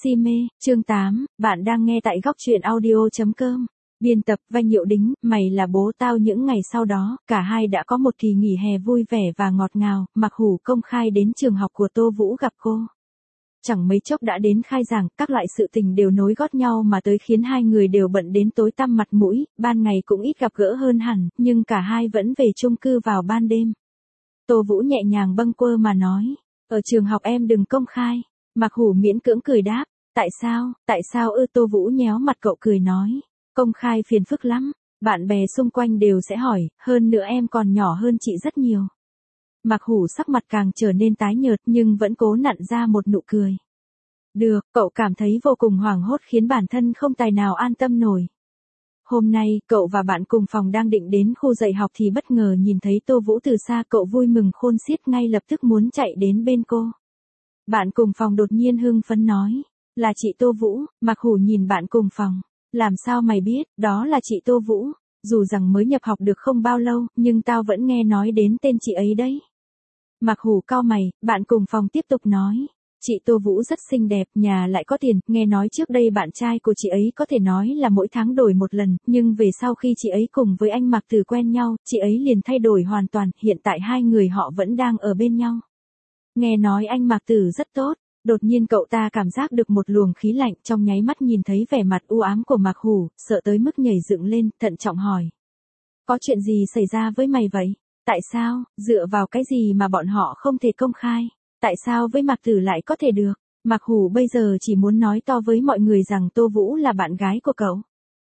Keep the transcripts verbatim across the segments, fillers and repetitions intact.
Si mê, chương tám, bạn đang nghe tại góc truyện audio chấm com. Biên tập Vanh Hiệu Đính, mày là bố tao. Những ngày sau đó, cả hai đã có một kỳ nghỉ hè vui vẻ và ngọt ngào. Mạc Hủ công khai đến trường học của Tô Vũ gặp cô. Chẳng mấy chốc đã đến khai giảng, các loại sự tình đều nối gót nhau mà tới khiến hai người đều bận đến tối tăm mặt mũi, ban ngày cũng ít gặp gỡ hơn hẳn, nhưng cả hai vẫn về chung cư vào ban đêm. Tô Vũ nhẹ nhàng bâng quơ mà nói, ở trường học em đừng công khai. Mạc Hủ miễn cưỡng cười đáp, tại sao, tại sao ư? Tô Vũ nhéo mặt cậu cười nói, công khai phiền phức lắm, bạn bè xung quanh đều sẽ hỏi, hơn nữa em còn nhỏ hơn chị rất nhiều. Mạc Hủ sắc mặt càng trở nên tái nhợt nhưng vẫn cố nặn ra một nụ cười. Được, cậu cảm thấy vô cùng hoảng hốt khiến bản thân không tài nào an tâm nổi. Hôm nay, cậu và bạn cùng phòng đang định đến khu dạy học thì bất ngờ nhìn thấy Tô Vũ từ xa, cậu vui mừng khôn xiết ngay lập tức muốn chạy đến bên cô. Bạn cùng phòng đột nhiên hưng phấn nói, là chị Tô Vũ. Mạc Hủ nhìn bạn cùng phòng, làm sao mày biết, đó là chị Tô Vũ, dù rằng mới nhập học được không bao lâu, nhưng tao vẫn nghe nói đến tên chị ấy đấy. Mạc Hủ cau mày, bạn cùng phòng tiếp tục nói, chị Tô Vũ rất xinh đẹp, nhà lại có tiền, nghe nói trước đây bạn trai của chị ấy có thể nói là mỗi tháng đổi một lần, nhưng về sau khi chị ấy cùng với anh Mạc Tử quen nhau, chị ấy liền thay đổi hoàn toàn, hiện tại hai người họ vẫn đang ở bên nhau. Nghe nói anh Mạc Tử rất tốt, đột nhiên cậu ta cảm giác được một luồng khí lạnh, trong nháy mắt nhìn thấy vẻ mặt u ám của Mạc Hủ, sợ tới mức nhảy dựng lên, thận trọng hỏi. Có chuyện gì xảy ra với mày vậy? Tại sao, dựa vào cái gì mà bọn họ không thể công khai? Tại sao với Mạc Tử lại có thể được? Mạc Hủ bây giờ chỉ muốn nói to với mọi người rằng Tô Vũ là bạn gái của cậu.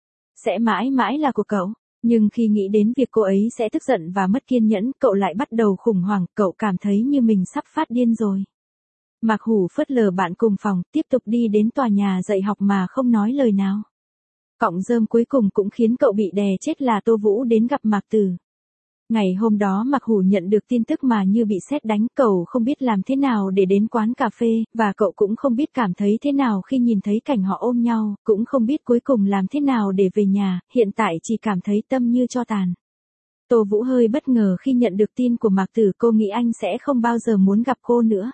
Sẽ mãi mãi là của cậu. Nhưng khi nghĩ đến việc cô ấy sẽ tức giận và mất kiên nhẫn, cậu lại bắt đầu khủng hoảng, cậu cảm thấy như mình sắp phát điên rồi. Mạc Hủ phớt lờ bạn cùng phòng, tiếp tục đi đến tòa nhà dạy học mà không nói lời nào. Cọng rơm cuối cùng cũng khiến cậu bị đè chết là Tô Vũ đến gặp Mạc Tử. Ngày hôm đó Mạc Hủ nhận được tin tức mà như bị sét đánh, cậu không biết làm thế nào để đến quán cà phê, và cậu cũng không biết cảm thấy thế nào khi nhìn thấy cảnh họ ôm nhau, cũng không biết cuối cùng làm thế nào để về nhà, hiện tại chỉ cảm thấy tâm như tro tàn. Tô Vũ hơi bất ngờ khi nhận được tin của Mạc Tử, cô nghĩ anh sẽ không bao giờ muốn gặp cô nữa.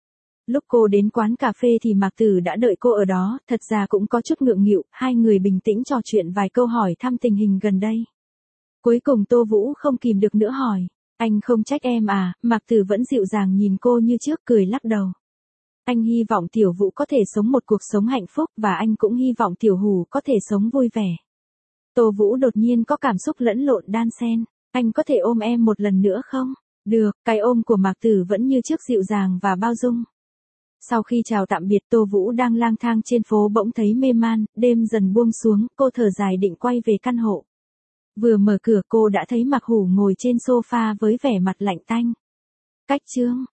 Lúc cô đến quán cà phê thì Mạc Tử đã đợi cô ở đó, thật ra cũng có chút ngượng nghịu, hai người bình tĩnh trò chuyện vài câu hỏi thăm tình hình gần đây. Cuối cùng Tô Vũ không kìm được nữa hỏi, anh không trách em à? Mạc Tử vẫn dịu dàng nhìn cô như trước, cười lắc đầu. Anh hy vọng Tiểu Vũ có thể sống một cuộc sống hạnh phúc, và anh cũng hy vọng Tiểu Hủ có thể sống vui vẻ. Tô Vũ đột nhiên có cảm xúc lẫn lộn đan xen, anh có thể ôm em một lần nữa không? Được, cái ôm của Mạc Tử vẫn như trước dịu dàng và bao dung. Sau khi chào tạm biệt, Tô Vũ đang lang thang trên phố bỗng thấy mê man, đêm dần buông xuống, cô thở dài định quay về căn hộ. Vừa mở cửa cô đã thấy Mạc Hủ ngồi trên sofa với vẻ mặt lạnh tanh. Cách chương